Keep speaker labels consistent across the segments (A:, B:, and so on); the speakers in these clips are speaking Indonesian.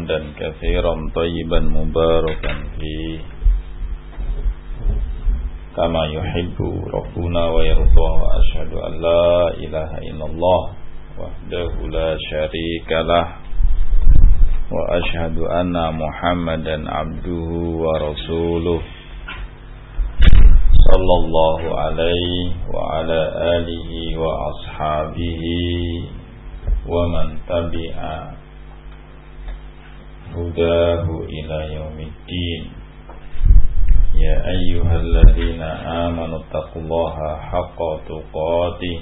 A: حمدا كثيرا طيبا مباركا فيه كما يحب ربنا ويرضى وأشهد أن لا إله إلا الله وحده لا شريك له وأشهد أن محمدا عبده ورسوله صلى الله عليه وعلى آله وأصحابه ومن تبع هداه إلى يوم الدين يا أيها الذين آمنوا اتقوا الله حق تقاته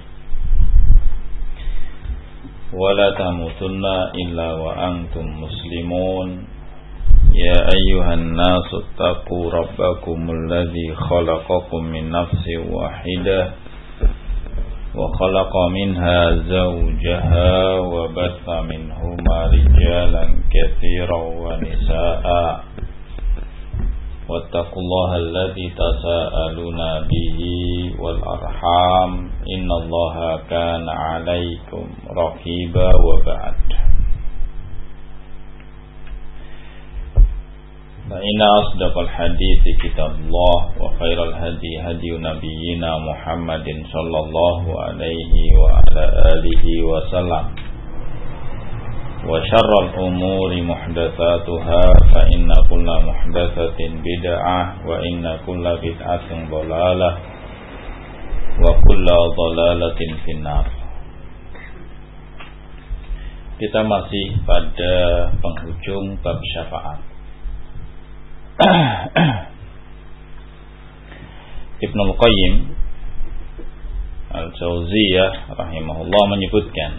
A: ولا تموتن إلا وأنتم مسلمون يا أيها الناس اتقوا ربكم الذي خلقكم من نفس واحدة وخلق منها زوجها وبث منهما رجالا كثيرا ونساء واتقوا الله الذي تساءلون به والأرحام إن الله كان عليكم رقيبا وبعد فإن أصدق الحديث كتاب الله وخير الهدي هدي نبينا محمد صلى الله عليه وعلى آله وسلم وشر الأمور محدثاتها فإن كل محدثة بدعة وإن كل بدعة ضلالة وكل ضلالة في النار. Kita masih pada penghujung bab syafaat. Ibnul Qayyim Al-Jauziyah rahimahullah menyebutkan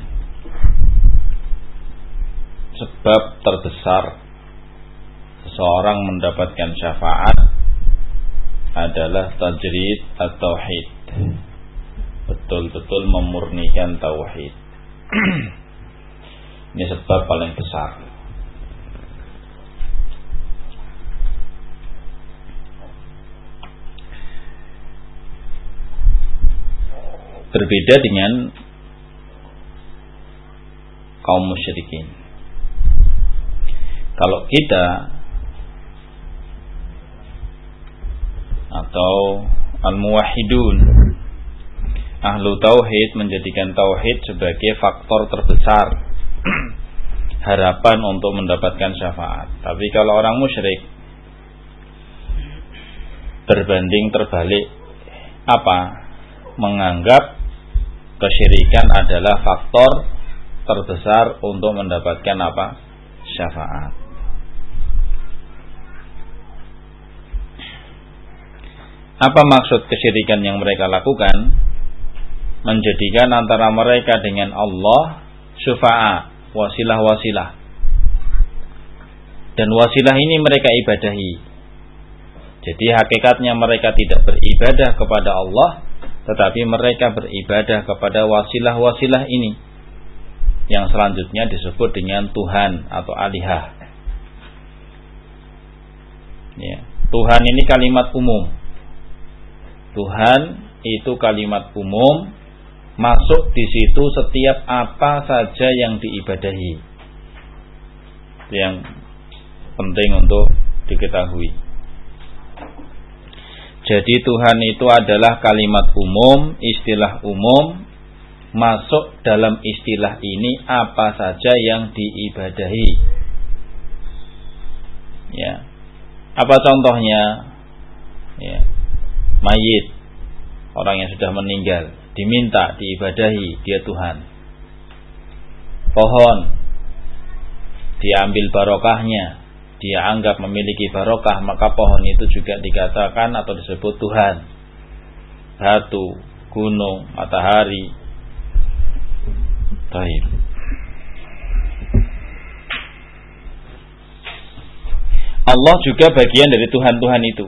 A: sebab terbesar seseorang mendapatkan syafaat adalah tajrid at-tauhid, betul-betul memurnikan tauhid. Ini sebab paling besar. Berbeda dengan kaum musyrikin. Kalau kita atau al-muwahhidun, ahlu tauhid, menjadikan tauhid sebagai faktor terbesar harapan untuk mendapatkan syafaat. Tapi kalau orang musyrik berbanding terbalik, apa? Menganggap kesyirikan adalah faktor terbesar untuk mendapatkan apa? Syafaat. Apa maksud kesyirikan yang mereka lakukan? Menjadikan antara mereka dengan Allah syufa'a, wasilah-wasilah. Dan wasilah ini mereka ibadahi. Jadi hakikatnya mereka tidak beribadah kepada Allah, tetapi mereka beribadah kepada wasilah-wasilah ini, yang selanjutnya disebut dengan Tuhan atau alihah. Ya, Tuhan ini kalimat umum. Tuhan itu kalimat umum, masuk di situ setiap apa saja yang diibadahi. Itu yang penting untuk diketahui. Jadi Tuhan itu adalah kalimat umum, istilah umum, masuk dalam istilah ini apa saja yang diibadahi. Ya. Apa contohnya? Ya. Mayit, orang yang sudah meninggal, diminta diibadahi, dia Tuhan. Pohon, diambil barokahnya, dia anggap memiliki barokah, maka pohon itu juga dikatakan atau disebut Tuhan. Batu, gunung, matahari. Baik. Allah juga bagian dari Tuhan-Tuhan itu.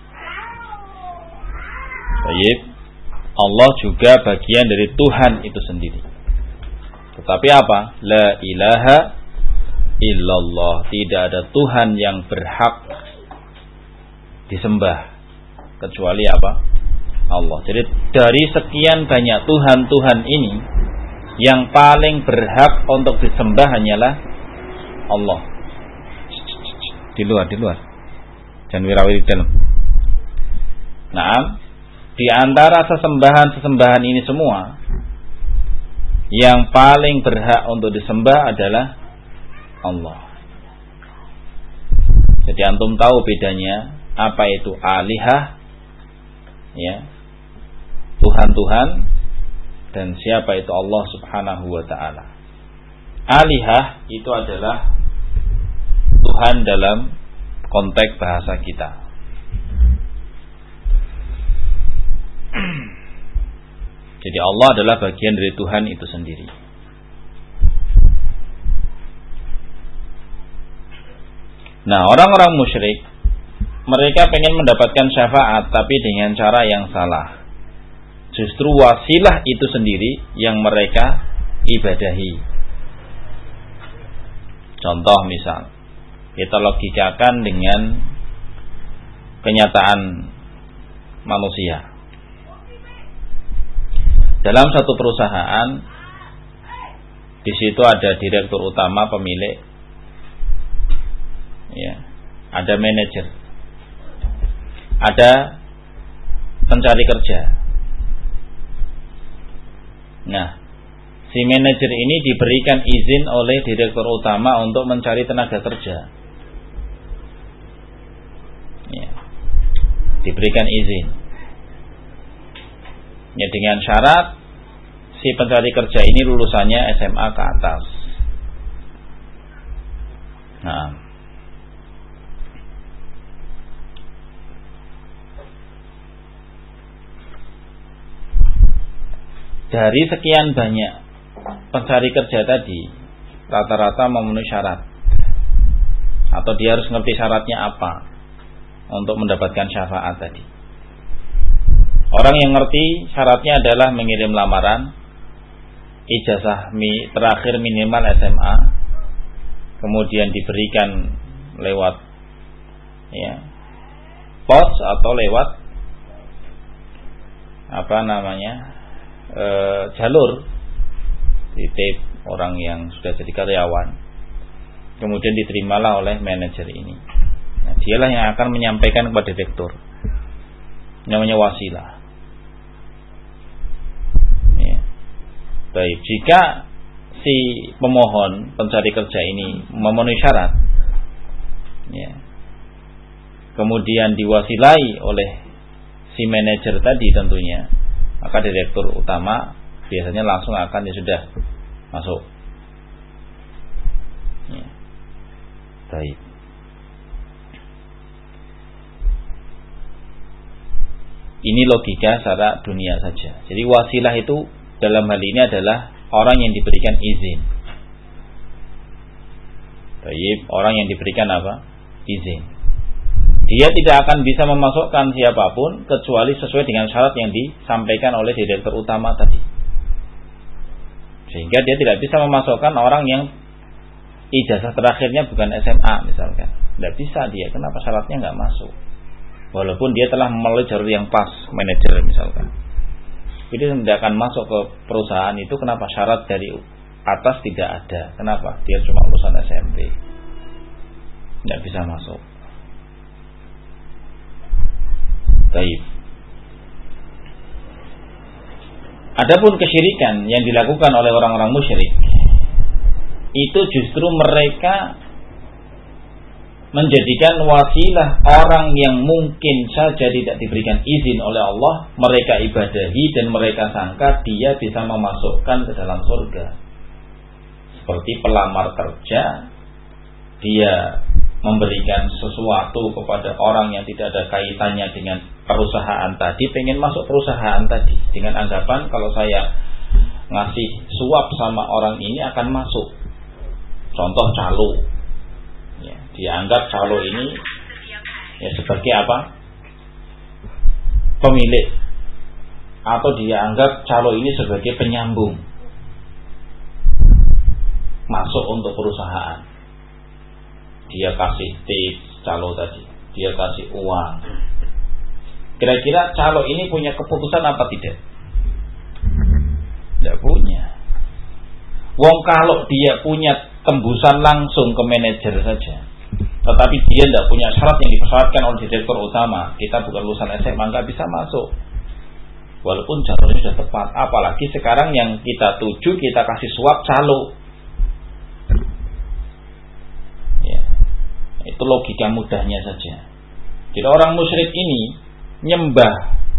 A: Baik. Allah juga bagian dari Tuhan itu sendiri. Tetapi apa? La ilaha illallah. Tidak ada Tuhan yang berhak disembah kecuali apa? Allah. Jadi dari sekian banyak Tuhan-Tuhan ini, yang paling berhak untuk disembah hanyalah Allah. Di luar. Jangan wirawiri dalam. Nah, di antara sesembahan ini semua, yang paling berhak untuk disembah adalah Allah. Jadi antum tahu bedanya apa itu alihah, ya, Tuhan-Tuhan, dan siapa itu Allah Subhanahu wa ta'ala. Alihah itu adalah Tuhan dalam konteks bahasa kita. Jadi Allah adalah bagian dari Tuhan itu sendiri. Nah, orang-orang musyrik, mereka pengen mendapatkan syafaat tapi dengan cara yang salah. Justru wasilah itu sendiri yang mereka ibadahi. Contoh misal, kita logikakan dengan kenyataan manusia. Dalam satu perusahaan, di situ ada direktur utama, pemilik, ya, ada manajer, ada pencari kerja. Nah, si manajer ini diberikan izin oleh direktur utama untuk mencari tenaga kerja. Ya, diberikan izin. Ya, dengan syarat si pencari kerja ini lulusannya SMA ke atas. Nah, dari sekian banyak pencari kerja tadi, rata-rata memenuhi syarat, atau dia harus ngerti syaratnya apa untuk mendapatkan syafaat tadi. Orang yang ngerti syaratnya adalah mengirim lamaran, ijazah terakhir minimal SMA, kemudian diberikan lewat, ya, pos atau lewat jalur titip orang yang sudah jadi karyawan, kemudian diterimalah oleh manajer ini. Nah, dialah yang akan menyampaikan kepada direktur, namanya wasilah. Ya. Baik, jika si pemohon pencari kerja ini memenuhi syarat, ya, kemudian diwasilai oleh si manajer tadi tentunya, maka direktur utama biasanya langsung akan sudah masuk. Ya. Baik. Ini logika secara dunia saja. Jadi wasilah itu dalam hal ini adalah orang yang diberikan izin. Baik, orang yang diberikan apa? Izin. Dia tidak akan bisa memasukkan siapapun kecuali sesuai dengan syarat yang disampaikan oleh direktur utama tadi. Sehingga dia tidak bisa memasukkan orang yang ijazah terakhirnya bukan SMA misalkan. Tidak bisa dia, kenapa syaratnya nggak masuk? Walaupun dia telah melalui jalur yang pas, manajer misalkan. Jadi tidak akan masuk ke perusahaan itu. Kenapa? Syarat dari atas tidak ada. Kenapa? Dia cuma lulusan SMP, tidak bisa masuk. Baik. Adapun kesyirikan yang dilakukan oleh orang-orang musyrik, itu justru mereka menjadikan wasilah orang yang mungkin saja tidak diberikan izin oleh Allah, mereka ibadahi dan mereka sangka dia bisa memasukkan ke dalam surga. Seperti pelamar kerja, dia memberikan sesuatu kepada orang yang tidak ada kaitannya dengan perusahaan tadi, pengen masuk perusahaan tadi dengan anggapan kalau saya ngasih suap sama orang ini akan masuk. Contoh calo, ya, dianggap calo ini ya sebagai apa? Pemilik, atau dia anggap calo ini sebagai penyambung masuk untuk perusahaan. Dia kasih tips calo tadi, dia kasih uang. Kira-kira calo ini punya keputusan apa tidak? Tidak punya. Wong kalau dia punya tembusan langsung ke manajer saja, tetapi dia tidak punya syarat yang dipersyaratkan oleh direktur utama, kita bukan lulusan SMA nggak bisa masuk. Walaupun jalurnya sudah tepat, apalagi sekarang yang kita tuju kita kasih suap calo. Ya, itu logika mudahnya saja. Jadi orang musyrik ini nyembah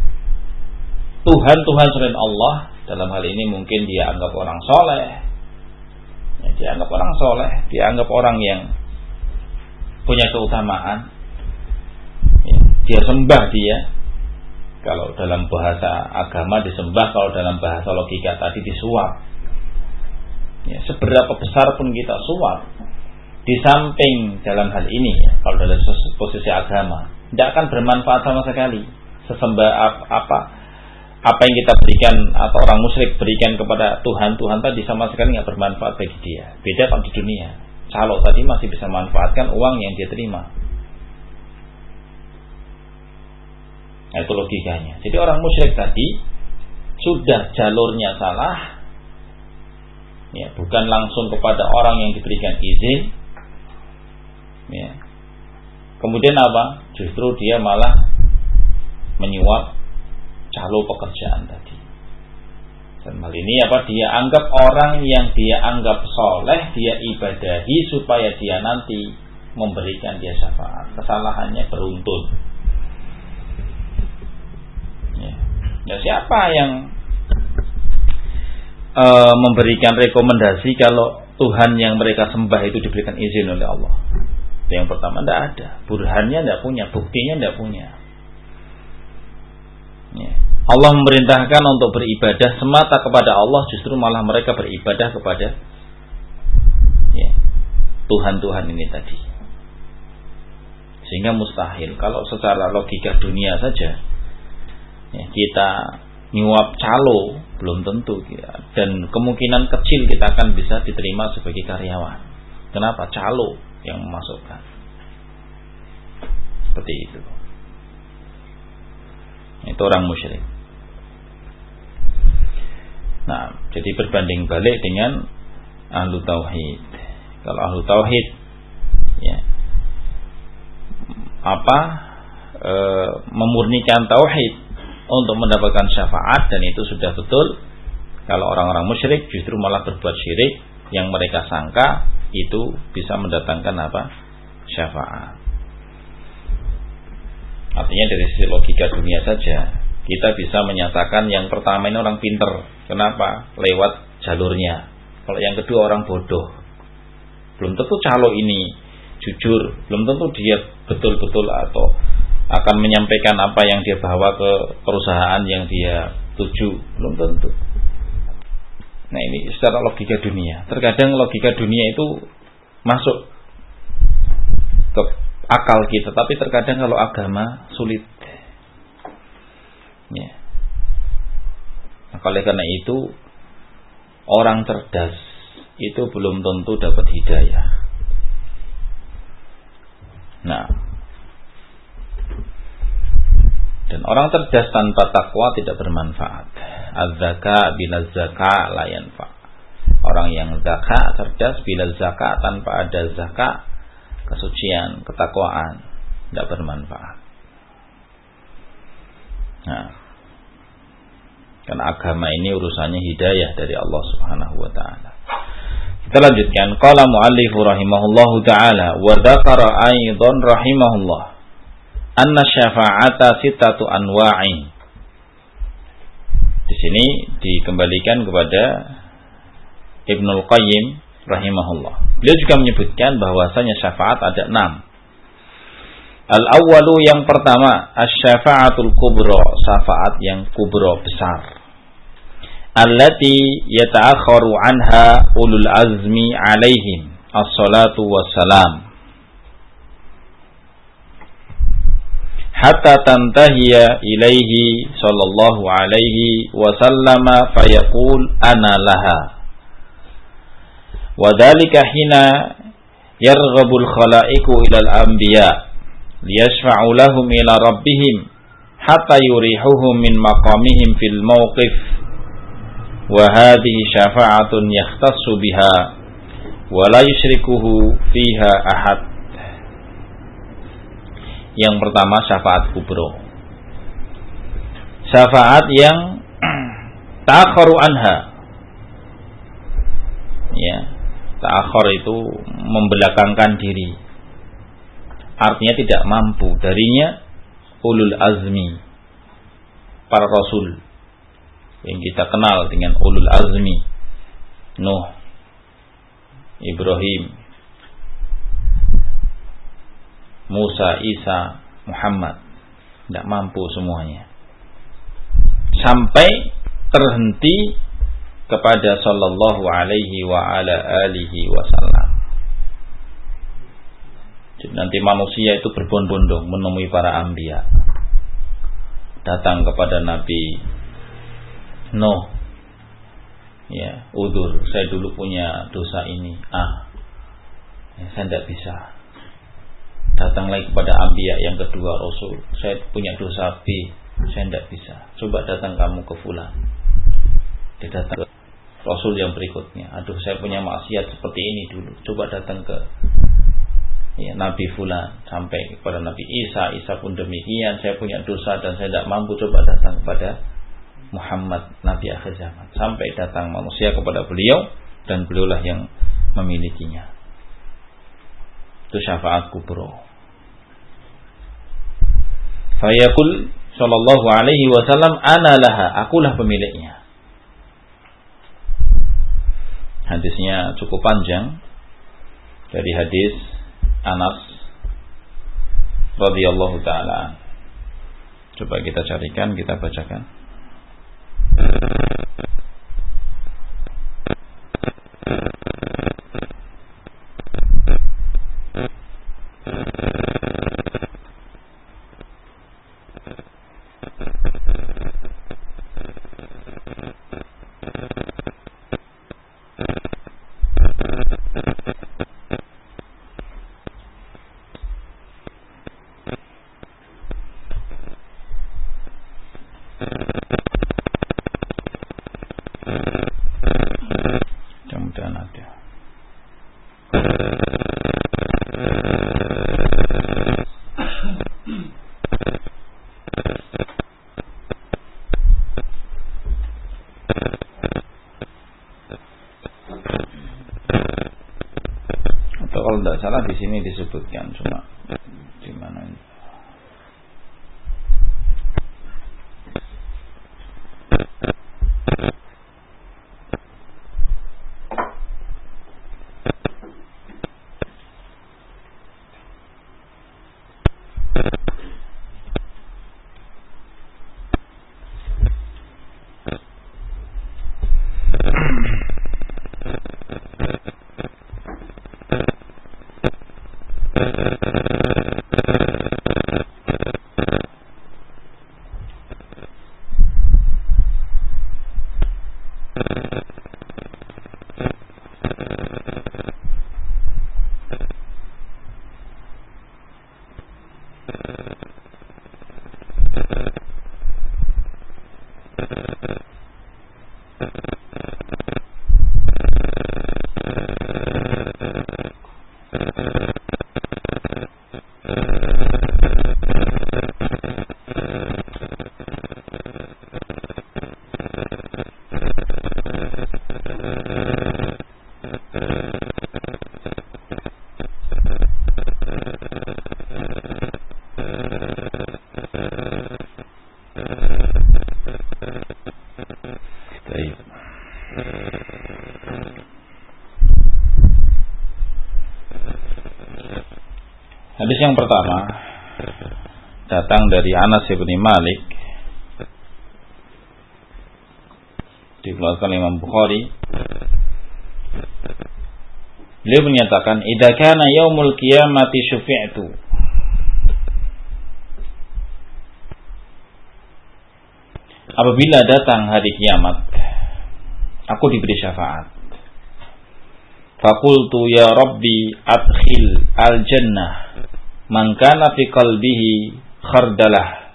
A: Tuhan selain Allah. Dalam hal ini mungkin dia anggap orang soleh, ya, dia anggap orang soleh, dia anggap orang yang punya keutamaan, ya, dia sembah dia. Kalau dalam bahasa agama disembah, kalau dalam bahasa logika tadi disuap. Ya, seberapa besar pun kita suap, di samping dalam hal ini, ya, kalau dalam posisi agama, tidak akan bermanfaat sama sekali. Sesembah apa yang kita berikan atau orang musyrik berikan kepada Tuhan tadi sama sekali nggak bermanfaat bagi dia. Beda kalau di dunia, calo tadi masih bisa manfaatkan uang yang dia terima. Nah, itu logikanya. Jadi orang musyrik tadi sudah jalurnya salah, ya, bukan langsung kepada orang yang diberikan izin, ya. Kemudian apa? Justru dia malah menyuap calo pekerjaan tadi. Dan hal ini apa? Dia anggap orang yang dia anggap soleh, dia ibadahi supaya dia nanti memberikan dia syafaat. Kesalahannya beruntun. Ya, siapa yang memberikan rekomendasi kalau Tuhan yang mereka sembah itu diberikan izin oleh Allah? Yang pertama, tidak ada. Burhannya tidak punya, buktinya tidak punya. Ya. Allah memerintahkan untuk beribadah semata kepada Allah, justru malah mereka beribadah kepada, ya, Tuhan ini tadi. Sehingga mustahil kalau secara logika dunia saja, ya, kita nyuap calo belum tentu, ya, dan kemungkinan kecil kita akan bisa diterima sebagai karyawan. Kenapa? Calo yang memasukkan. Seperti itu. Itu orang musyrik. Nah, jadi berbanding balik dengan ahlu tauhid. Kalau ahlu tauhid, ya, memurnikan tauhid untuk mendapatkan syafaat, dan itu sudah betul. Kalau orang-orang musyrik justru malah berbuat syirik yang mereka sangka itu bisa mendatangkan syafaat. Artinya dari sisi logika dunia saja kita bisa menyatakan yang pertama ini orang pinter. Kenapa? Lewat jalurnya. Kalau yang kedua orang bodoh. Belum tentu calo ini jujur, belum tentu dia betul-betul atau akan menyampaikan apa yang dia bawa ke perusahaan yang dia tuju, belum tentu. Nah, ini secara logika dunia. Terkadang logika dunia itu masuk ke akal kita, tapi terkadang kalau agama sulit. Ya. Nah, oleh karena itu orang cerdas itu belum tentu dapat hidayah. Nah, dan orang cerdas tanpa takwa tidak bermanfaat. Az-zaka bila zaka la yanfa. Orang yang zakat cerdas bila zakat tanpa ada zakat, kesucian, ketakwaan, tidak bermanfaat. Nah, karena agama ini urusannya hidayah dari Allah Subhanahu wa taala. Kita lanjutkan. Qala mu'allif rahimahullahu taala wa dzakara aidan rahimahullah anna syafa'ata sittatu anwa'in. Di sini dikembalikan kepada Ibnul Qayyim rahimahullah. Beliau juga menyebutkan bahwasanya syafaat ada 6. Al-awwalu, yang pertama, asy-syafa'atul kubra, syafaat yang kubra besar. Allati yata'akharu anha ulul azmi alaihim as-salatu wassalam. Hatta tantahiya ilaihi sallallahu alaihi wasallama fayaqul ana laha. Wa dhalika hina yarghabul khalaiqu ilal anbiya liyashfa'u lahum ila rabbihim hatta yurihuhum min maqamihim fil mawqif. Wa hadhihi syafa'atun yakhtassu biha wa la yushrikuhu fiha ahad. Yang pertama syafaat kubro. Syafaat yang ta'akharu anha. Ya, ta'akhir itu membelakangkan diri. Artinya tidak mampu darinya ulul azmi, para rasul yang kita kenal dengan ulul azmi, Nuh, Ibrahim, Musa, Isa, Muhammad. Tidak mampu semuanya. Sampai terhenti kepada sallallahu alaihi wa ala alihi wasallam. Jadi nanti manusia itu berbondong-bondong menemui para anbiya. Datang kepada Nabi Nuh. Ya, udzur, saya dulu punya dosa ini. Saya tidak bisa. Datang lagi kepada anbiya yang kedua, Rasul, saya punya dosa B, saya tidak bisa. Coba datang kamu ke fulan. Dia datang ke Rasul yang berikutnya. Aduh, saya punya maksiat seperti ini dulu. Coba datang ke Nabi fulan, sampai kepada Nabi Isa. Isa pun demikian, saya punya dosa dan saya tidak mampu. Coba datang kepada Muhammad, Nabi akhir zaman. Sampai datang manusia kepada beliau, dan beliaulah yang memilikinya. Itu syafaat kubro. Fayaqul sallallahu alaihi wasallam, ana laha, akulah pemiliknya. Hadisnya cukup panjang. Dari hadis Anas radhiyallahu taala. Coba kita carikan, kita bacakan. Kalau tidak salah di sini disebutkan, cuma di mana ini? Hadis yang pertama datang dari Anas bin Malik, dikeluarkan Imam Bukhari. Beliau menyatakan, "Idza kana yaumul qiyamati syufi'tu." Apabila datang hari kiamat, aku diberi syafaat. Faqultu ya Rabbi adkhil al-jannah man kana fi qalbihi khardalah.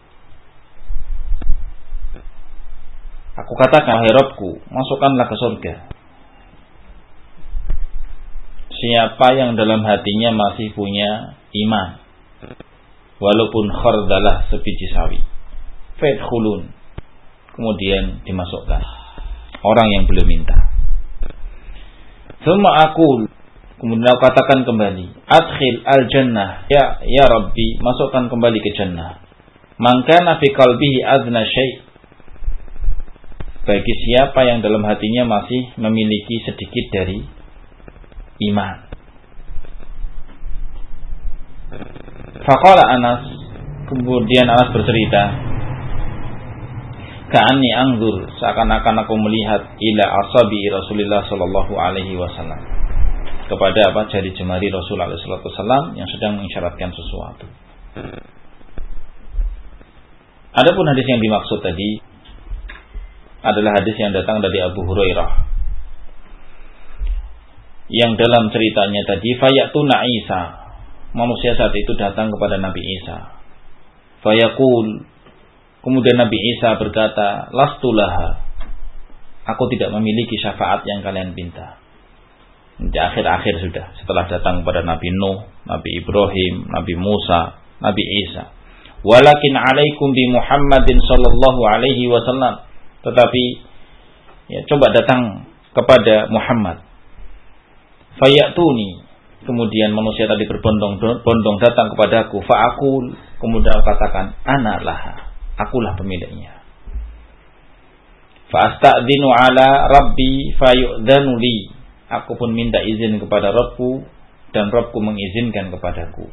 A: Aku katakan, wahai Rabbku, masukkanlah ke surga siapa yang dalam hatinya masih punya iman, walaupun khardalah sebiji sawi. Fadkhulun, kemudian dimasukkan orang yang belum minta. Tsumma aqul, kemudian aku katakan kembali, adkhil al-jannah, ya Rabbi, masukkan kembali ke jannah. Man kana fi qalbihi adna syai', bagi siapa yang dalam hatinya masih memiliki sedikit dari iman. Faqala Anas, kemudian Anas bercerita, ka'anni anzur, seakan-akan aku melihat ila asabi Rasulullah sallallahu alaihi wasallam, kepada jari jemari Rasulullah sallallahu alaihi wasallam yang sedang mengisyaratkan sesuatu. Adapun hadis yang dimaksud tadi adalah hadis yang datang dari Abu Hurairah, yang dalam ceritanya tadi, fayatuna Isa, manusia saat itu datang kepada Nabi Isa. Fayaqul, kemudian Nabi Isa berkata, lastulaha, aku tidak memiliki syafaat yang kalian minta. Di akhir-akhir sudah, setelah datang kepada Nabi Nuh, Nabi Ibrahim, Nabi Musa, Nabi Isa. Walakin alaikum bi Muhammadin sallallahu alaihi wasallam, tetapi coba datang kepada Muhammad. Fayatuni, kemudian manusia tadi berbondong-bondong datang kepadaku. Fa'akul, kemudian aku katakan, ana laha, akulah pemiliknya. Fa'asta'dzinu ala rabbi fayu'dzanu li, aku pun minta izin kepada Rabbku dan Rabbku mengizinkan kepadaku.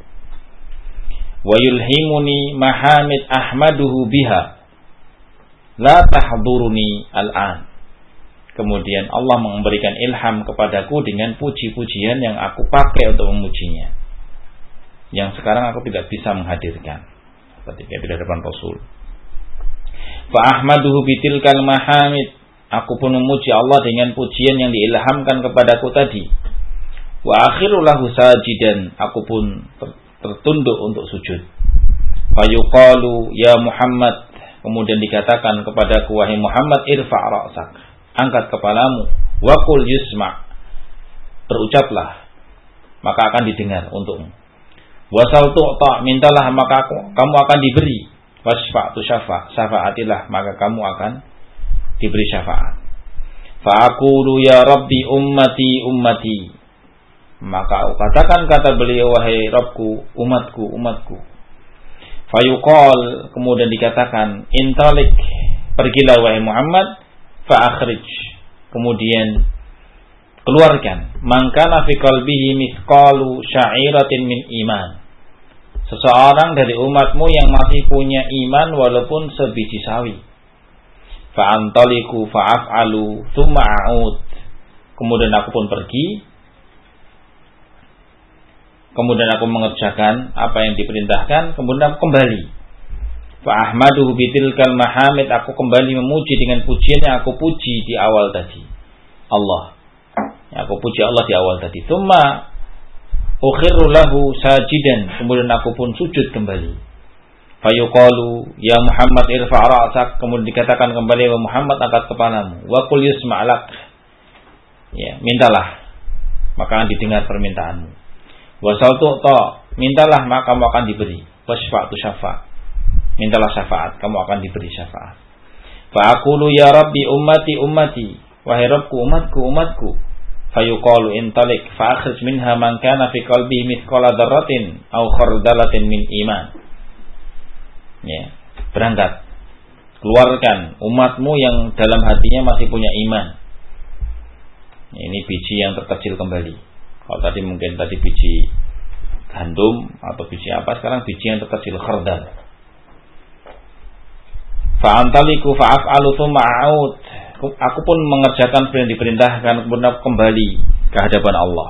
A: Wa yulhimuni mahamid ahmaduhu biha la tahduruni al-an, kemudian Allah memberikan ilham kepadaku dengan puji-pujian yang aku pakai untuk memujinya, yang sekarang aku tidak bisa menghadirkan ketika di hadapan Rasul. Fa ahmaduhu bitilkal mahamid, aku pun memuji Allah dengan pujian yang diilhamkan kepadaku tadi. Wa akhiru lahu sajidan, aku pun tertunduk untuk sujud. Fa yuqalu ya Muhammad, kemudian dikatakan kepadaku, wahai Muhammad, irfa' ra'sak, angkat kepalamu, wa qul yusma', berucaplah maka akan didengar untukmu. Wasal tu'ta, mintalah maka kamu akan diberi. Wasfa'tu syafa', syafaatilah maka kamu akan diberi syafaat. Fa'aqulu ya Rabbi ummati ummati, maka aku katakan kata beliau, wahai Rabbku, umatku umatku. Fayuqal, kemudian dikatakan, intalik, pergilah wahai Muhammad, fa'akhrij, kemudian keluarkan, man kana fi qalbihi mithqalu sya'iratin min iman, seseorang dari umatmu yang masih punya iman walaupun sebiji sawi. Fa'antaliku fa'af'alu thumma a'ud, kemudian aku pun pergi, kemudian aku mengerjakan apa yang diperintahkan, kemudian aku kembali. Fa'ahmaduhu bitilkal mahamid, aku kembali memuji dengan pujian yang aku puji di awal tadi, Allah. Aku puji Allah di awal tadi. Tsumma ukhirru lahu sajidan, kemudian aku pun sujud kembali. Fayuqalu ya Muhammad irfa' ra'sak, kemudian dikatakan kembali, wa Muhammad, angkat kepalamu. Wa qul yusma'lak, mintalah maka akan didengar permintaanmu. Wasal tu'ta, mintalah maka kamu akan diberi. Wasfa'tu syafa', mintalah syafaat, kamu akan diberi syafaat. Fa'aqulu ya Rabbi ummati ummati, wahai Rabbku umatku umatku. Fayuqalu intalik fa'akhrij minha man kana fi qalbihi mithqala dzarratin aw khardalatin min iman. Berangkat, keluarkan umatmu yang dalam hatinya masih punya iman. Ini biji yang terkecil kembali. Kalau tadi mungkin biji gandum atau biji apa, sekarang biji yang terkecil, khardal. Fa'antaliku fa'af'alu thumma a'ud, aku pun mengerjakan seperti yang diperintahkan, kemudian kembali ke hadapan Allah.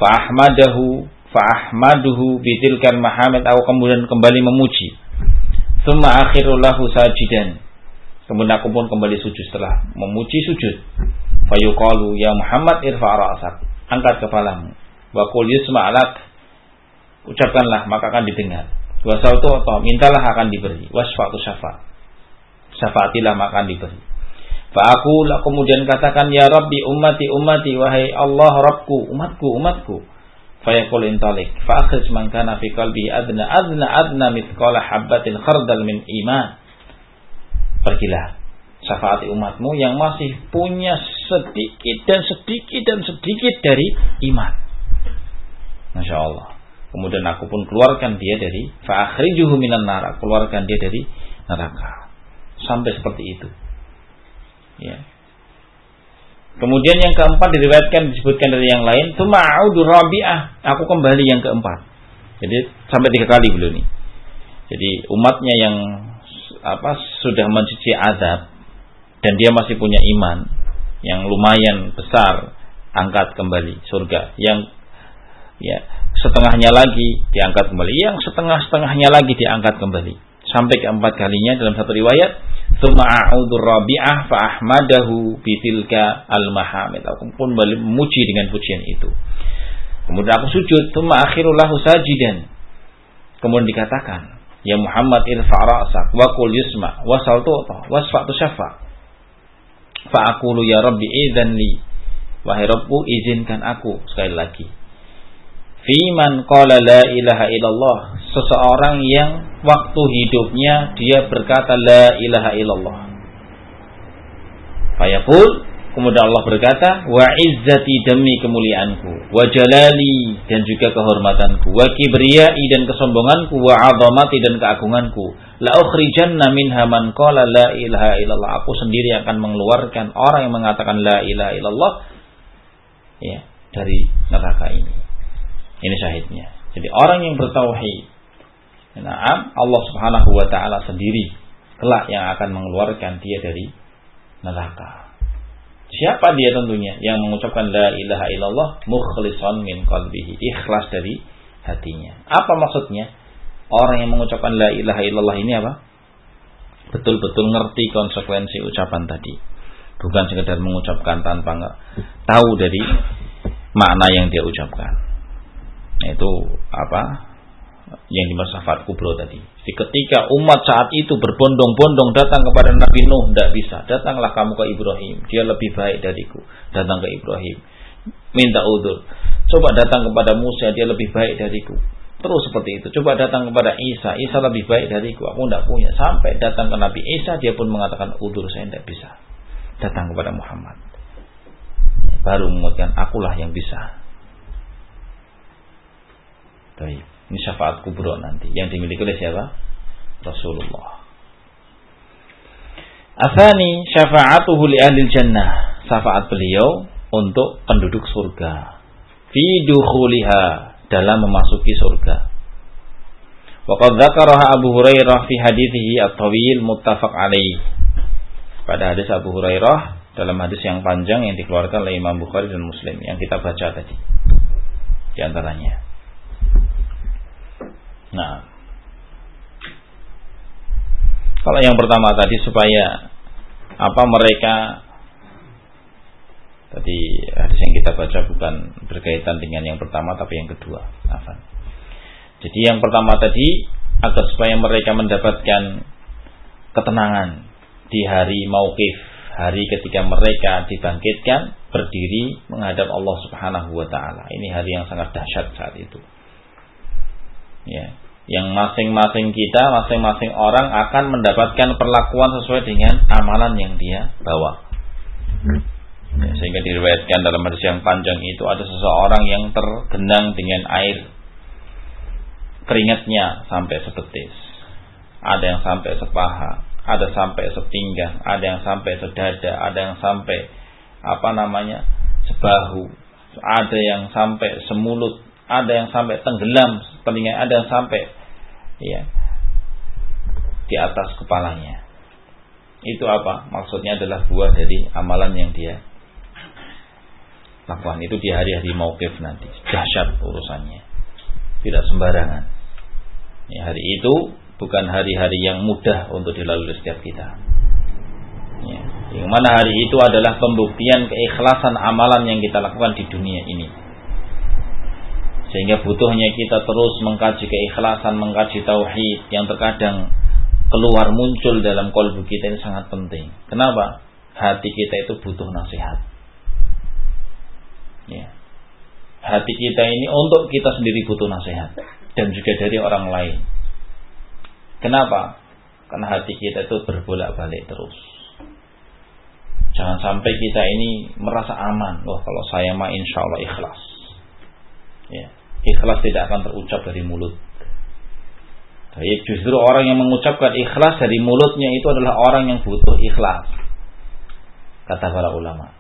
A: Fa'ahmaduhu bitilkan mahamid, aku kemudian kembali memuji. Thumma akhiru lahu sajidan, kemudian aku pun kembali sujud setelah memuji sujud. Fayuqalu ya Muhammad irfa' ra'sak, angkat kepalamu. Wa qul yusma'lak, ucapkanlah maka akan didengar. Wasal tu'ta, mintalah akan diberi. Wasfa'tu syafa', syafaatilah maka akan diberi. Fa'aqul, kemudian katakan ya Rabbi ummati ummati, wahai Allah Rabbku umatku umatku. Fayaqul intalik fa akhrij man kana fi qalbihi adna mithqala habatin khardal min iman. Pergilah, syafaati umatmu yang masih punya sedikit dari iman. Masya Allah. Kemudian aku pun keluarkan dia dari fa akhrijuhu minan nar, keluarkan dia dari neraka. Sampai seperti itu. Ya. Kemudian yang keempat disebutkan dari yang lain, tsumma a'udu rabi'ah, aku kembali yang keempat. Jadi sampai 3 kali beliau ini. Jadi umatnya yang sudah mencuci azab dan dia masih punya iman yang lumayan besar, angkat kembali surga. Yang setengahnya lagi diangkat kembali, yang setengahnya lagi diangkat kembali. Sampai keempat kalinya dalam satu riwayat, tsumma a'udzu rabi'ah fa ahmadahu bi tilka al-mahamid. Aku pun memuji dengan pujian itu. Kemudian aku sujud, tsumma akhiru lahu sajidan. Kemudian dikatakan, ya Muhammad irfa' ra'sak wa qul yusma' wa sal tu'ta wasfa' tusaffa'. Fa aqulu ya rabbi idzan li. Wahai Rabbku, izinkan aku. Sekali lagi, Fiman qala la ilaha illallah, seseorang yang waktu hidupnya dia berkata la ilaha illallah. Fayaqul, kemudian Allah berkata, wa izzati, demi kemuliaanku, wa jalali, dan juga kehormatanku, wa kibriyai, dan kesombonganku, wa azamati, dan keagunganku, la ukhrijanna minha man qala la ilaha illallah. Aku sendiri akan mengeluarkan orang yang mengatakan la ilaha illallah ya dari neraka ini. Ini syahidnya. Jadi orang yang bertauhid, Allah Subhanahu wa taala sendiri kelak yang akan mengeluarkan dia dari neraka. Siapa dia tentunya? Yang mengucapkan la ilaha illallah mukhlishan min qalbihi, ikhlas dari hatinya. Apa maksudnya? Orang yang mengucapkan la ilaha illallah ini apa? Betul-betul ngerti konsekuensi ucapan tadi. Bukan sekedar mengucapkan tanpa tahu dari makna yang dia ucapkan. Itu apa yang dimaksud syafaat kubro tadi. Jadi ketika umat saat itu berbondong-bondong datang kepada Nabi Nuh, tidak bisa. Datanglah kamu ke Ibrahim, dia lebih baik dariku. Datang ke Ibrahim, minta udzur. Coba datang kepada Musa, dia lebih baik dariku. Terus seperti itu. Coba datang kepada Isa, Isa lebih baik dariku, aku tidak punya. Sampai datang ke Nabi Isa, dia pun mengatakan udzur, saya tidak bisa. Datang kepada Muhammad, baru menguatkan akulah yang bisa. Baik, ini syafaat kubro nanti yang dimiliki oleh siapa? Rasulullah. Atsani syafa'atuhu li ahli jannah, syafaat beliau untuk penduduk surga. Fi dukhuliha, dalam memasuki surga. Wa qad dzakaraha Abu Hurairah fi hadithihi at-tawil muttafaq alaih. Pada hadis Abu Hurairah, dalam hadis yang panjang yang dikeluarkan oleh Imam Bukhari dan Muslim yang kita baca tadi. Di antaranya. Nah, kalau yang pertama tadi supaya mereka tadi hadis yang kita baca bukan berkaitan dengan yang pertama tapi yang kedua. Jadi yang pertama tadi agar supaya mereka mendapatkan ketenangan di hari mauqif, hari ketika mereka dibangkitkan berdiri menghadap Allah Subhanahu wa taala. Ini hari yang sangat dahsyat saat itu. Ya, yang masing-masing kita, masing-masing orang akan mendapatkan perlakuan sesuai dengan amalan yang dia bawa. Ya, sehingga diriwayatkan dalam hadis yang panjang itu ada seseorang yang tergenang dengan air keringatnya sampai sebetis, ada yang sampai sepaha, ada sampai sepinggang, ada yang sampai sedada, ada yang sampai sebahu, ada yang sampai semulut, ada yang sampai tenggelam telinga, ada yang sampai di atas kepalanya. Itu apa? Maksudnya adalah buah dari amalan yang dia lakukan. Itu di hari-hari mauqif nanti. Dahsyat urusannya. Tidak sembarangan. Ya, hari itu bukan hari-hari yang mudah untuk dilalui setiap kita. Ya, yang mana hari itu adalah pembuktian keikhlasan amalan yang kita lakukan di dunia ini. Sehingga butuhnya kita terus mengkaji keikhlasan, mengkaji tauhid yang terkadang keluar muncul dalam qalbu kita, ini sangat penting. Kenapa? Hati kita itu butuh nasihat. Ya. hati kita ini untuk kita sendiri butuh nasihat dan juga dari orang lain. Kenapa? Karena hati kita itu berbolak-balik terus. Jangan sampai kita ini merasa aman. Wah, kalau saya mah insya Allah ikhlas. Ya, ikhlas tidak akan terucap dari mulut. Tapi justru orang yang mengucapkan ikhlas dari mulutnya itu adalah orang yang butuh ikhlas. Kata para ulama.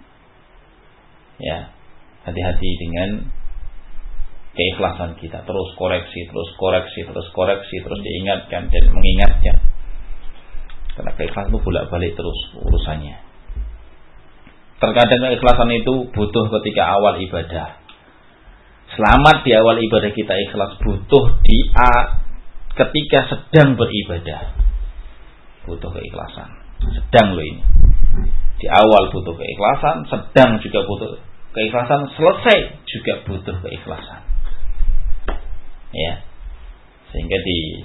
A: Ya, hati-hati dengan keikhlasan kita. Terus koreksi, terus diingatkan dan mengingatkan. Karena keikhlasan itu bolak-balik terus urusannya. Terkadang keikhlasan itu butuh ketika awal ibadah. Selamat di awal ibadah kita ikhlas, butuh ketika sedang beribadah. Butuh keikhlasan. Sedang loh ini. Di awal butuh keikhlasan, sedang juga butuh keikhlasan, selesai juga butuh keikhlasan. Ya. Sehingga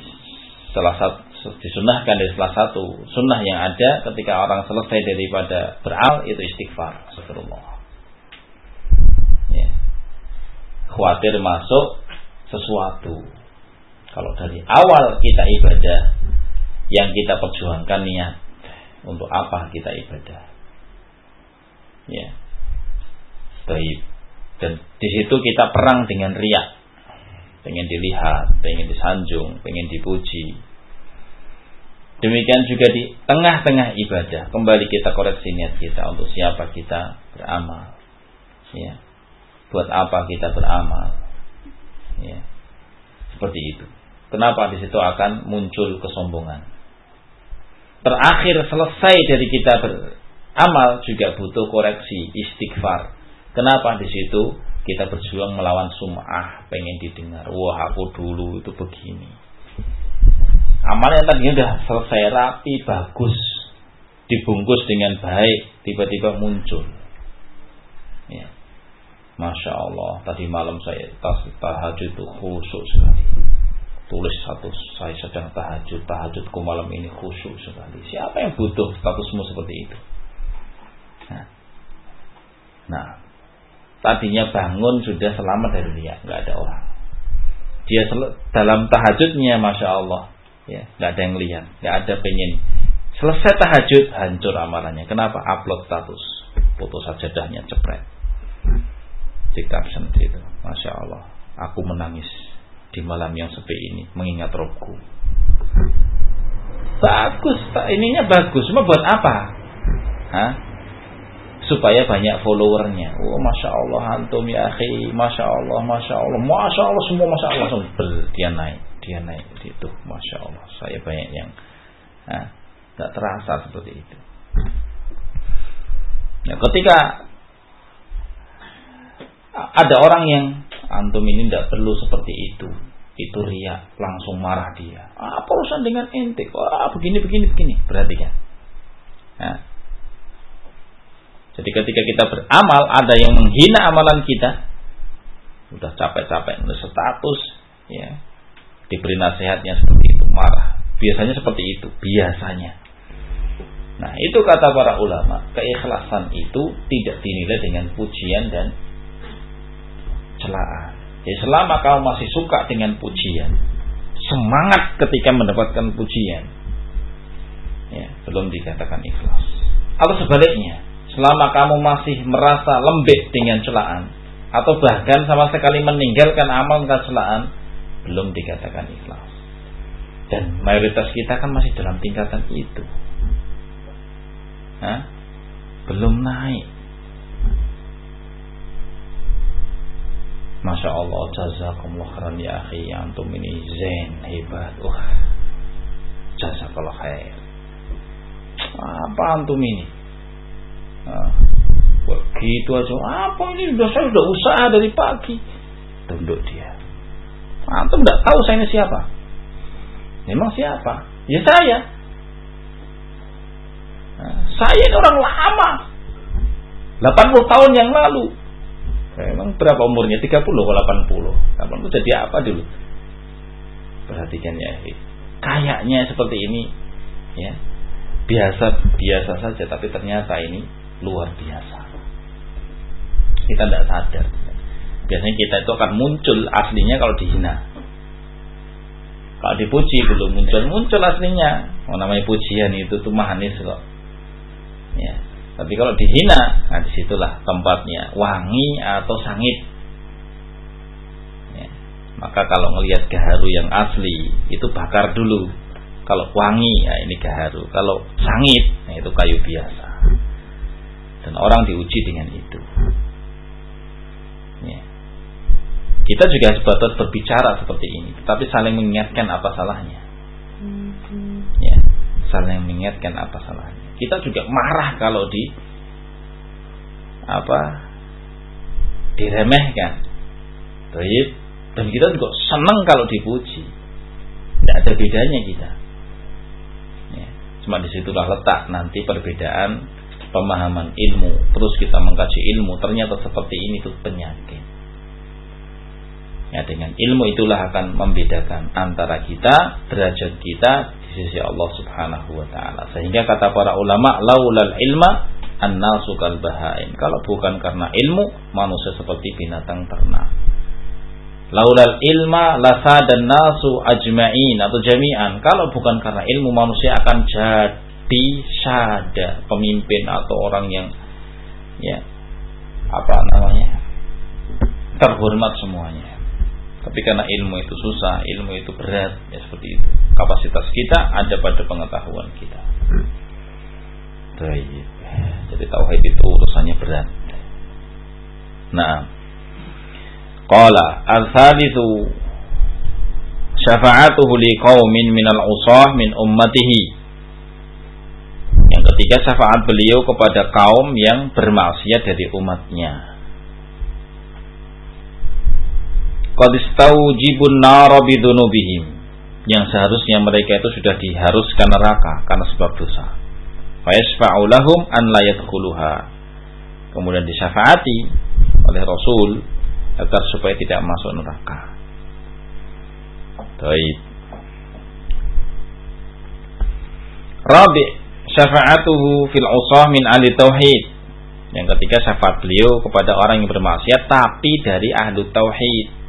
A: disunahkan dari salah satu sunnah yang ada ketika orang selesai daripada beramal itu istighfar. Astagfirullah. Ya. Khawatir masuk sesuatu. Kalau dari awal kita ibadah, yang kita perjuangkan niat untuk apa kita ibadah. Ya. Baik. Dan di situ kita perang dengan riya. Pengen dilihat, pengen disanjung, pengen dipuji. Demikian juga di tengah-tengah ibadah, kembali kita koreksi niat kita untuk siapa kita beramal. Ya. Buat apa kita beramal. Ya. Seperti itu. Kenapa di situ akan muncul kesombongan. Terakhir selesai dari kita beramal juga butuh koreksi, istighfar. Kenapa di situ kita berjuang melawan sum'ah, pengen didengar. Wah, aku dulu itu begini. Amal yang tadinya sudah selesai rapi, bagus, dibungkus dengan baik, tiba-tiba muncul. Ya. Masya Allah, tadi malam saya tahajud itu khusyuk sekali. Tulis status, saya sedang tahajudku malam ini khusyuk sekali. Siapa yang butuh statusmu seperti itu? Nah, tadinya bangun sudah selamat dari riya, nggak ada orang. Dia dalam tahajudnya, masya Allah, ya, nggak ada yang lihat, nggak ada pengen. Selesai tahajud, hancur amalannya. Kenapa? Upload status, foto sajadahnya cepret. Caption itu, masya Allah, aku menangis di malam yang sepi ini, mengingat Robku. Bagus, ininya bagus, cuma buat apa? Hah? Supaya banyak followernya. Oh, masya Allah antum ya akhi, masya Allah, semua masya Allah, dia naik itu, masya Allah. Saya banyak yang nggak terasa seperti itu. Nah, ketika ada orang yang antum ini tidak perlu seperti itu riya, langsung marah dia. Apa urusan dengan ente? Begini. Perhatikan. Nah, jadi ketika kita beramal, ada yang menghina amalan kita, udah capek-capek nulis status, ya, diberi nasihatnya seperti itu, marah. Biasanya seperti itu, biasanya. Nah, itu kata para ulama, keikhlasan itu tidak dinilai dengan pujian dan celaan. Jadi selama kamu masih suka dengan pujian, semangat ketika mendapatkan pujian, ya, belum dikatakan ikhlas. Atau sebaliknya, selama kamu masih merasa lembek dengan celaan, atau bahkan sama sekali meninggalkan amal dengan celaan, belum dikatakan ikhlas. Dan mayoritas kita kan masih dalam tingkatan itu. Belum naik. Masya Allah, jazakumullah khairan ya akhi, antum ini zen, hebat. Jazakallah khair. Apa antum ini? Begitu aja. Apa ini? Saya sudah usaha dari pagi. Tunduk dia. Antum tidak tahu saya ini siapa? Memang siapa? Ya saya. Saya ini orang lama. 80 tahun yang lalu. Emang berapa umurnya? 30 atau 80? 80 jadi apa dulu? Perhatikan ya. Kayaknya seperti ini, ya. Biasa saja, tapi ternyata ini luar biasa. Kita tidak sadar. Biasanya kita itu akan muncul aslinya kalau dihina. Kalau dipuji belum muncul aslinya. Namanya pujian itu tuh manis kok. Ya. Tapi kalau dihina, nah disitulah tempatnya wangi atau sangit. Ya. Maka kalau ngelihat gaharu yang asli itu bakar dulu. Kalau wangi, ya ini gaharu. Kalau sangit, nah itu kayu biasa. Dan orang diuji dengan itu. Ya. Kita juga sebatas berbicara seperti ini, tapi saling mengingatkan apa salahnya. Ya, saling mengingatkan apa salahnya. Kita juga marah kalau diremehkan. Baik, dan kita juga senang kalau dipuji. Tidak ada bedanya kita. Ya, cuma disitulah letak nanti perbedaan pemahaman ilmu. Terus kita mengkaji ilmu, ternyata seperti ini itu penyakit. Ya, dengan ilmu itulah akan membedakan antara kita, derajat kita di sisi Allah Subhanahu wa taala. Sehingga kata para ulama, laulal ilma an-nasu kal bahaim. Kalau bukan karena ilmu, manusia seperti binatang ternak. Laulal ilma lasadan nasu ajma'in atau jami'an. Kalau bukan karena ilmu, manusia akan jadi sada, pemimpin atau orang yang terhormat semuanya. Tapi karena ilmu itu susah, ilmu itu berat, ya seperti itu. Kapasitas kita ada pada pengetahuan kita. Baik. Jadi tauhid itu urusannya berat. Nah, qala al-thalithu syafa'atuhu liqaumin minal usah min ummatihi. Yang ketiga, syafaat beliau kepada kaum yang bermaksiat dari umatnya. Qad istawjibun nar bidunubihim, yang seharusnya mereka itu sudah diharuskan neraka karena sebab dosa. Fa yashfa'u lahum an la yadkhuluha, kemudian disyafaati oleh Rasul agar supaya tidak masuk neraka. Baik. Rabi, syafa'atuhu fil usah min ahli tauhid. Yang ketiga, syafaat beliau kepada orang yang bermaksiat tapi dari ahli tauhid.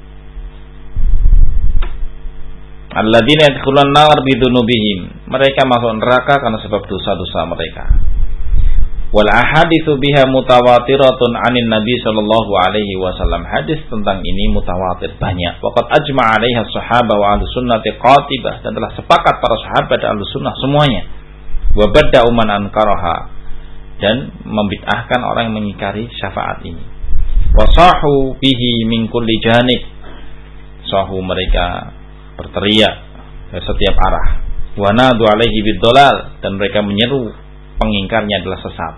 A: Alladzina yadkhulun nar bidunubihim, mereka masuk neraka karena sebab dosa-dosa mereka. Wal ahaditsu biha mutawatiratun 'anil nabi sallallahu alaihi wasallam. Hadis tentang ini mutawatir banyak. Waqad ajma'a 'alaiha as-sahabah wa ahlus sunnati qatibah, dan telah sepakat para sahabat dan ahlus sunnah semuanya. Wa badda'u man ankaraha, dan membid'ahkan orang yang mengingkari syafaat ini. Wa sahu bihi min kulli janib, sahu mereka berteriak dari setiap arah. Wa nadu alaihi bid-dhalal, dan mereka menyeru pengingkarnya adalah sesat.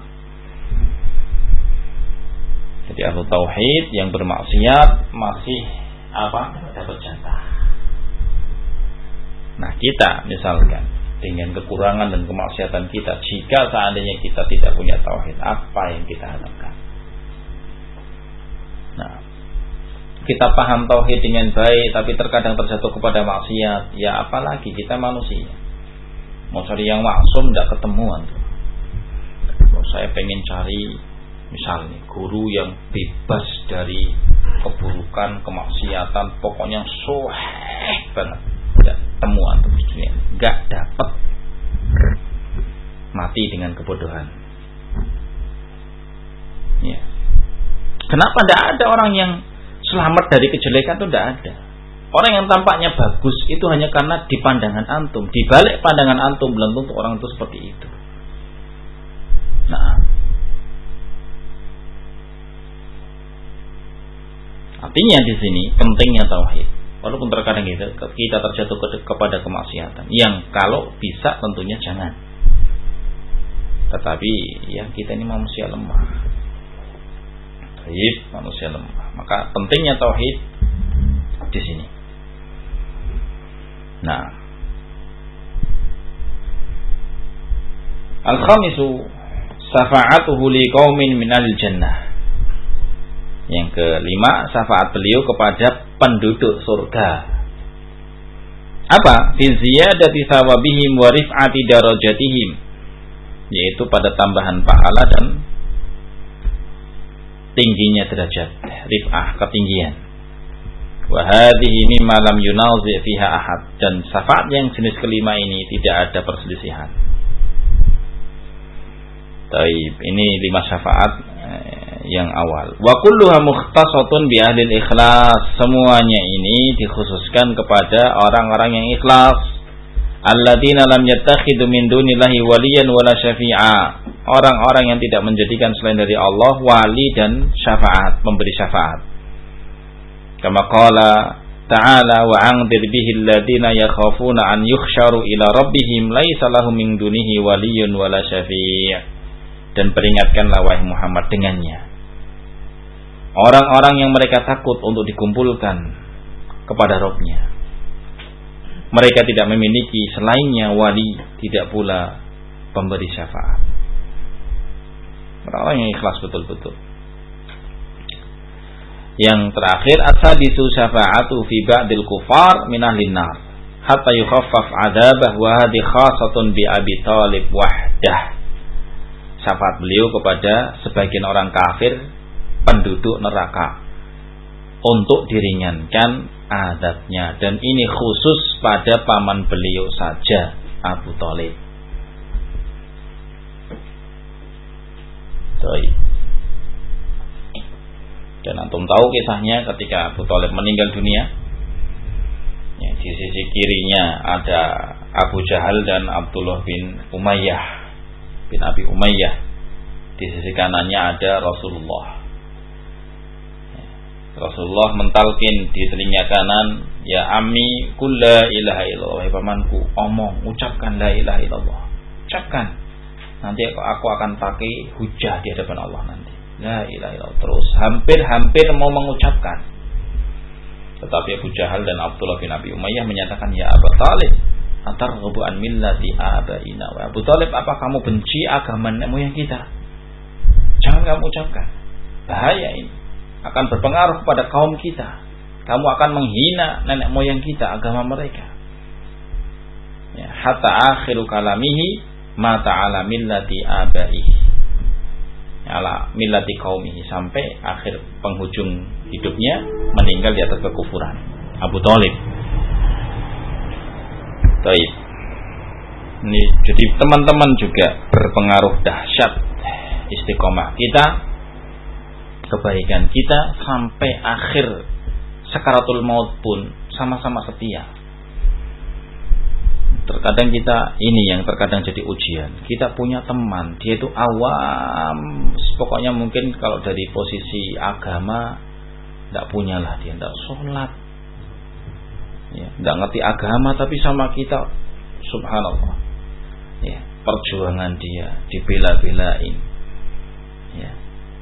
A: Jadi ahlu tauhid yang bermaksiat masih dapat jatah. Nah, kita misalkan dengan kekurangan dan kemaksiatan kita, jika seandainya kita tidak punya tauhid, apa yang kita harapkan? Nah, kita paham tauhid dengan baik tapi terkadang terjatuh kepada maksiat, ya apalagi kita manusia. Mau cari yang maksum tidak ketemuan tuh. Kalau saya pengen cari misalnya guru yang bebas dari keburukan, kemaksiatan, pokoknya soleh banget, tidak temuan tuh di dunia, nggak dapat, mati dengan kebodohan. Ya. Kenapa tidak ada orang yang selamat dari kejelekan? Itu tidak ada. Orang yang tampaknya bagus itu hanya karena di pandangan antum, di balik pandangan antum belum tentu orang itu seperti itu. Nah, artinya di sini pentingnya tauhid. Walaupun terkadang kita terjatuh kepada kemaksiatan, yang kalau bisa tentunya jangan. Tetapi ya kita ini manusia lemah. Tauhid manusia lemah. Maka pentingnya tauhid di sini. Nah, al-khamisu syafa'atuhu liqaumin minal jannah. Yang kelima, syafaat beliau kepada penduduk surga. Apa? Fi ziyadati thawabihim wa rif'ati darajatihim, yaitu pada tambahan pahala dan tingginya derajat. rif'ah, ketinggian. Wa hadhihi mimma lam yunazi fiha ahad, dan syafaat yang jenis kelima ini tidak ada perselisihan. Taib, ini 5 syafaat yang awal. Wa kulluha mukhtasatun bi ahli ikhlas, semuanya ini dikhususkan kepada orang-orang yang ikhlas. Alladzina lam yattakhidhu min dunillahi waliyan wala syafi'a, orang-orang yang tidak menjadikan selain dari Allah wali dan syafaat, pemberi syafaat. Kama qala ta'ala wa anzir bihi alladzina yakhafuna an yukhsharu ila rabbihim laisa lahum min dunihi waliyyun wala syafi'. Dan peringatkanlah wahai Muhammad dengannya orang-orang yang mereka takut untuk dikumpulkan kepada Rabb-Nya. Mereka tidak memiliki selainnya wali, tidak pula pemberi syafaat. Orang-orang yang ikhlas betul-betul. Yang terakhir, as-sadisu syafa'atu fi ba'dil kufar min ahlin nar hatta yukhaffaf 'adzabah wa hadhi khassatun bi Abi Thalib wahdah. Syafaat beliau kepada sebagian orang kafir penduduk neraka untuk diringankan azabnya, dan ini khusus pada paman beliau saja, Abu Thalib. Dan antum tahu kisahnya ketika Abu Thalib meninggal dunia, ya, di sisi kirinya ada Abu Jahal dan Abdullah bin Umayyah bin Abi Umayyah, di sisi kanannya ada Rasulullah. Rasulullah mentalkin di telinga kanan, ya ammi qul la ilaha illallah, wahai pamanku, ucapkan la ilaha illallah, ucapkan, nanti aku akan pakai hujah di hadapan Allah nanti, la ilaha illallah. Terus hampir mau mengucapkan, tetapi Abu Jahal dan Abdullah bin Abi Umayyah menyatakan, ya Abu Thalib, atarghabu an millati abaina. Wa Abu Thalib, apa kamu benci agama nenek moyang kita? Jangan kamu ucapkan, bahaya ini, akan berpengaruh kepada kaum kita. Kamu akan menghina nenek moyang kita, agama mereka. Ya, hatta akhiru kalamihi mata ala millati abaihi, ala millati qaumihi, sampai akhir penghujung hidupnya meninggal di atas kekufuran. Abu Thalib. Baik. Ini jadi teman-teman juga berpengaruh dahsyat istiqomah kita, kebaikan kita sampai akhir sakaratul maut pun sama-sama setia. Terkadang kita ini yang terkadang jadi ujian. Kita punya teman, dia itu awam, pokoknya mungkin kalau dari posisi agama tidak punyalah, dia tidak sholat, ya, tidak ngerti agama, tapi sama kita subhanallah, ya, perjuangan dia dibela-belain, ya.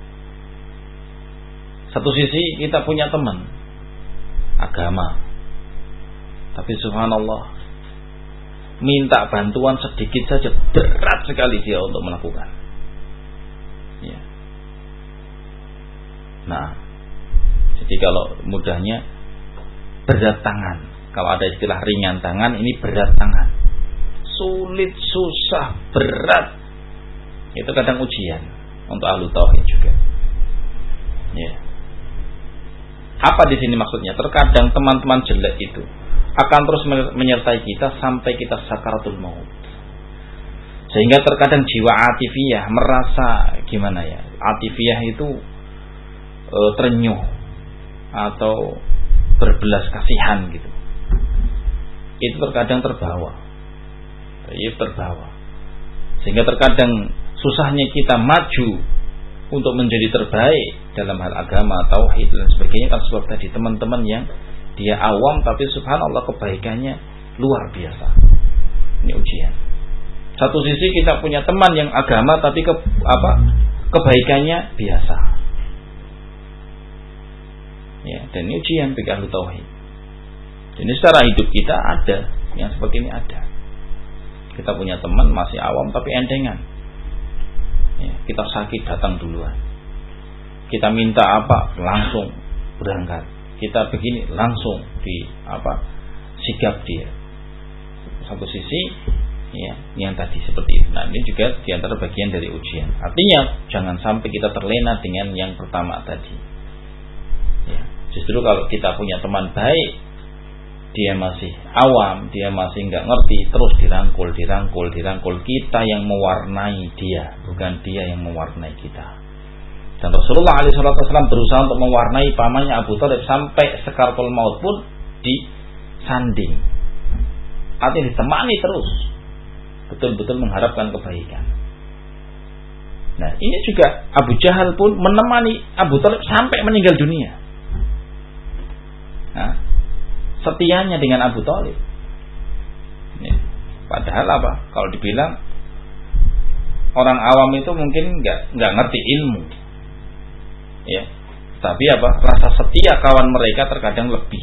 A: Satu sisi kita punya teman agama, tapi subhanallah minta bantuan sedikit saja berat sekali dia untuk melakukan, ya. Nah, jadi kalau mudahnya berat tangan, kalau ada istilah ringan tangan, ini berat tangan, sulit, susah, berat. Itu kadang ujian untuk ahlu tauhid juga, ya. Apa di sini maksudnya? Terkadang teman-teman jelek itu akan terus menyertai kita sampai kita sakaratul maut, sehingga terkadang jiwa atifiyah merasa gimana ya, atifiyah itu terenyuh atau berbelas kasihan gitu. Itu terkadang terbawa, sehingga terkadang susahnya kita maju untuk menjadi terbaik dalam hal agama, tauhid dan sebagainya, kan sebab tadi teman-teman yang dia awam tapi subhanallah kebaikannya luar biasa. Ini ujian. Satu sisi kita punya teman yang agama tapi kebaikannya biasa, ya, dan ini ujian bagi ahli tauhid. Jadi secara hidup kita ada yang seperti ini, ada. Kita punya teman masih awam tapi endengan, ya, kita sakit datang duluan, kita minta apa langsung berangkat, kita begini langsung sigap dia. Satu sisi, ya, yang tadi seperti itu. Nah, ini juga diantara bagian dari ujian. Artinya jangan sampai kita terlena dengan yang pertama tadi, Ya, justru kalau kita punya teman baik, dia masih awam, dia masih nggak ngerti, terus dirangkul. Kita yang mewarnai dia, bukan dia yang mewarnai kita. Dan Rasulullah SAW berusaha untuk mewarnai pamannya Abu Thalib sampai sekaratul maut pun disanding, artinya ditemani terus, betul-betul mengharapkan kebaikan. Nah, ini juga Abu Jahal pun menemani Abu Thalib sampai meninggal dunia. Nah, setianya dengan Abu Thalib. Padahal apa? Kalau dibilang orang awam itu mungkin nggak ngerti ilmu, ya. Tapi apa? Rasa setia kawan mereka terkadang lebih.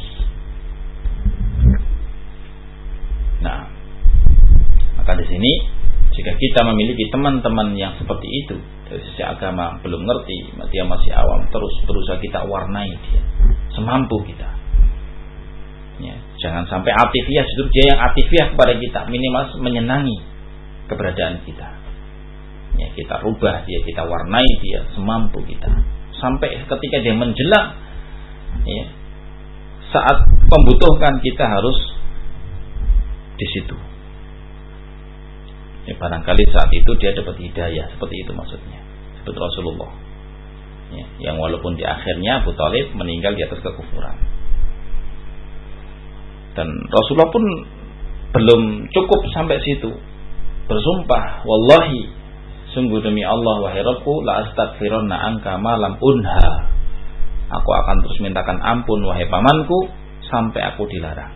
A: Nah, maka di sini jika kita memiliki teman-teman yang seperti itu, dari sisi agama belum ngerti, dia masih awam, terus berusaha kita warnai dia semampu kita. Ya, jangan sampai atifiah, justru dia yang atifiah kepada kita, minimal menyenangi keberadaan kita. Ya, kita rubah dia, kita warnai dia semampu kita, sampai ketika dia menjelang, ya, saat membutuhkan kita harus di situ. Ya, barangkali saat itu dia dapat hidayah, seperti itu maksudnya, seperti Rasulullah. Ya, yang walaupun di akhirnya Abu Thalib meninggal di atas kekufuran. Dan Rasulullah pun belum cukup sampai situ, bersumpah, wallahi, sungguh demi Allah, wahai Rabbku, la astaghfirunna anka ma lam unha. Aku akan terus mintakan ampun wahai pamanku sampai aku dilarang.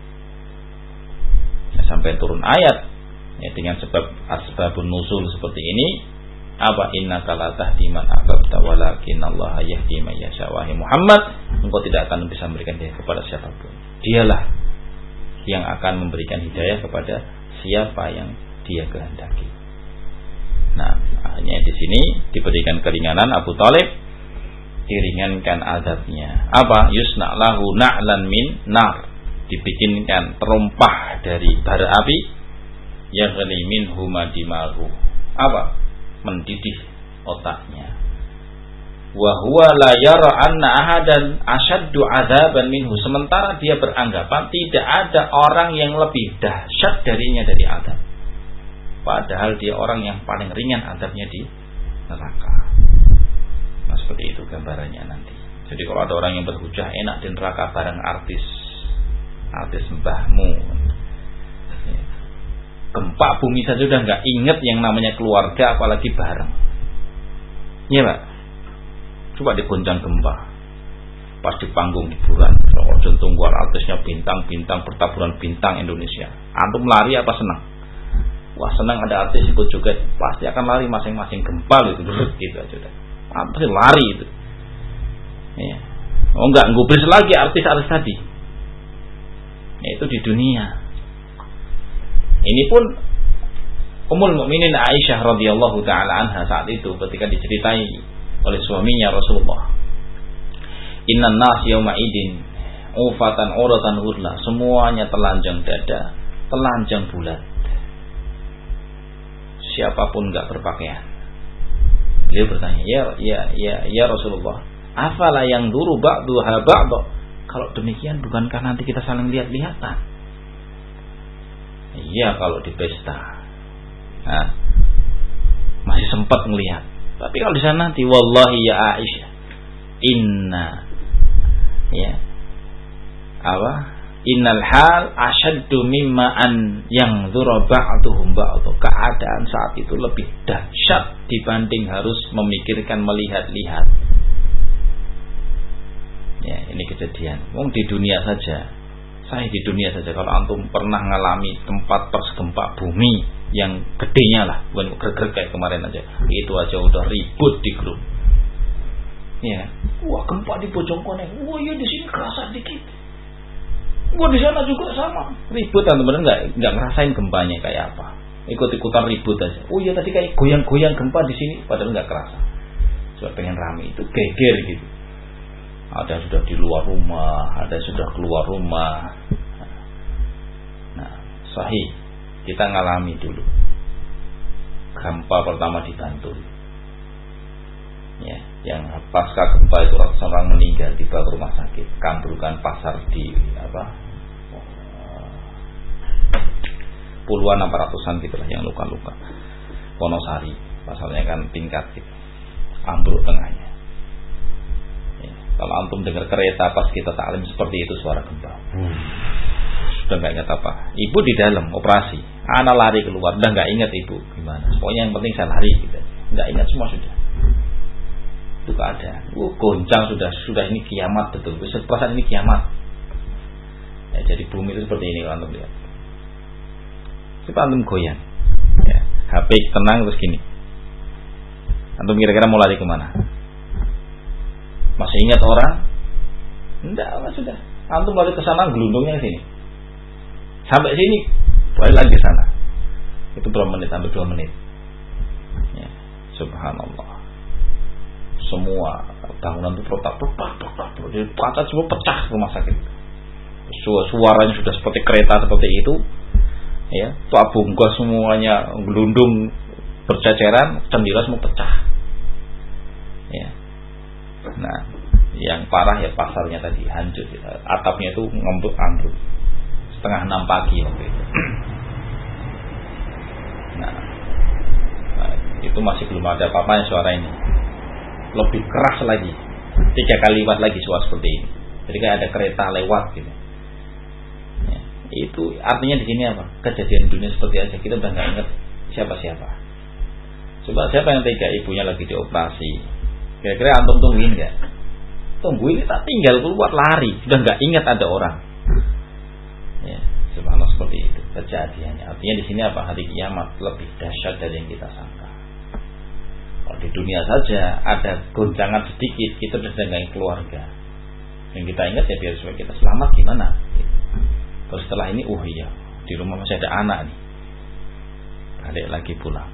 A: Ya, sampai turun ayat, ya, dengan sebab asbabun nuzul seperti ini, apa, innaka la tahdi man ahbabta walakinallaha yahdi man yasha. Wahai Muhammad, engkau tidak akan bisa memberikan hidayah kepada siapapun. Dialah yang akan memberikan hidayah kepada siapa yang dia kehendaki. Nah, akhirnya di sini diberikan keringanan Abu Thalib, diringankan azabnya. Apa? Yusna lahu na'lan min nar, dibikinkan terompah dari bara api, yaghli minhu madimahu. Apa? Mendidih otaknya. Wa huwa la yara anna ahadan asyaddu adzaban minhu, sementara dia beranggapan tidak ada orang yang lebih dahsyat darinya dari azab, padahal dia orang yang paling ringan azabnya di neraka. Nah, seperti itu gambarannya nanti. Jadi kalau ada orang yang berhujah enak di neraka bareng artis mbahmu, gempa bumi saja sudah nggak inget yang namanya keluarga, apalagi bareng. Iya Pak, coba digoncang gempa, pas di panggung hiburan, kalau jantung luar artisnya bintang-bintang, pertaburan bintang Indonesia, antum lari apa senang? Wah, senang ada artis ikut juga, pasti akan lari masing-masing gempa gitu aja udah. Pasti lari itu. Ya. Oh enggak, ngubris lagi artis-artis tadi. Ya, itu di dunia. Ini pun Ummul Mukminin Aisyah radhiyallahu taala anha saat itu ketika diceritai oleh suaminya Rasulullah, innan nas yauma idin ufatan uratan hurla, semuanya telanjang dada, telanjang bulat, siapapun enggak berpakaian. Beliau bertanya, ya Rasulullah, afala yang duru ba'duha ba'du, kalau demikian bukankah nanti kita saling lihat-lihatan? Iya, kalau di pesta, nah, masih sempat melihat. Tapi kalau di sana nanti, wallahi ya Aisyah, innal hal asyaddu mimma an yang dzura ba'duhum ba'du. Keadaan saat itu lebih dahsyat dibanding harus memikirkan melihat-lihat. Ya, ini kejadian. Wong di dunia saja. Saya di dunia saja, kalau antum pernah ngalami tempat gempa bumi yang gedenya lah, bukan geger kayak kemarin aja, itu aja udah ribut di grup. Ya, wah gempa di Bojongkoneng, wah ya di sini kerasa dikit, wah di sana juga sama, ribut, teman-teman nggak ngerasain gempanya kayak apa, ikut-ikutan ribut aja. Oh ya tadi kayak goyang-goyang gempa di sini, padahal nggak kerasa. Cuma pengen rame, itu geger gitu. Ada sudah di luar rumah, ada sudah keluar rumah. Nah, sahih, kita ngalami dulu gempa pertama di Bantul. Ya, yang pasca gempa itu ratusan orang meninggal, dibawa ke rumah bukan pasar di puluhan 400-an gitulah yang luka-luka. Wonosari pasarnya kan tingkat gitu, ambruk tengahnya. Ya, kalau antum dengar kereta pas kita taklim seperti itu suara gempa, sudah nggak ingat apa. Ibu di dalam operasi, anak lari keluar, udah nggak ingat ibu gimana. Pokoknya yang penting saya lari gitu, nggak ingat semua sudah. Itu keadaan. Goncang sudah ini kiamat betul. Perasaan ini kiamat. Ya, jadi bumi itu seperti ini kalau antum lihat. Coba antum goyang. Ya, HP tenang terus gini. Antum kira-kira mau lari kemana? Masih ingat orang? Enggak, sudah. Antum lari ke sana, gelundungnya ke sini. Sampai sini, balik lagi ke sana. Itu berapa menit? Sampai 2 menit. Ya, subhanallah. Semua bangunan itu retak, jadi kaca semua pecah rumah sakit. Suaranya sudah seperti kereta seperti itu. Ya, tua bungkus semuanya gelundung berceceran, jendela semua pecah. Ya. Nah, yang parah ya pasarnya tadi hancur, atapnya itu ambruk 5:30 pagi waktu itu. Nah, itu masih belum ada apa-apa suara ini. Lebih keras lagi, 3 kali lipat lagi suara seperti ini. Jadi kayak ada kereta lewat gitu. Ya, itu artinya di sini apa? Kejadian dunia seperti aja, kita udah nggak ingat siapa-siapa. Coba siapa yang tega ibunya lagi dioperasi? Kira-kira antum tungguin nggak? Tungguin, tak tinggal keluar lari, sudah nggak ingat ada orang. Ya, subhanallah seperti itu kejadiannya. Artinya di sini apa? Hari kiamat lebih dahsyat dari yang kita sangka. Kalau di dunia saja ada goncangan sedikit, kita sudah dengan keluarga. Yang kita ingat ya biar supaya kita selamat gimana? Terus setelah ini, iya, di rumah masih ada anak nih, balik lagi pulang.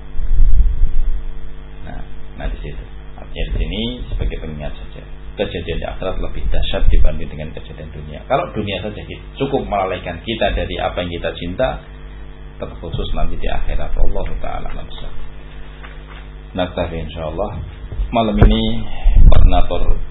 A: Nah di situ. Artinya di sini sebagai pengingat saja. Kejadian di akhirat lebih dahsyat dibanding dengan kejadian dunia. Kalau dunia saja cukup melalaikan kita dari apa yang kita cinta, terkhusus nanti di akhirat. Allah Ta'ala alam. Naktafi insyaallah. Malam ini koordinator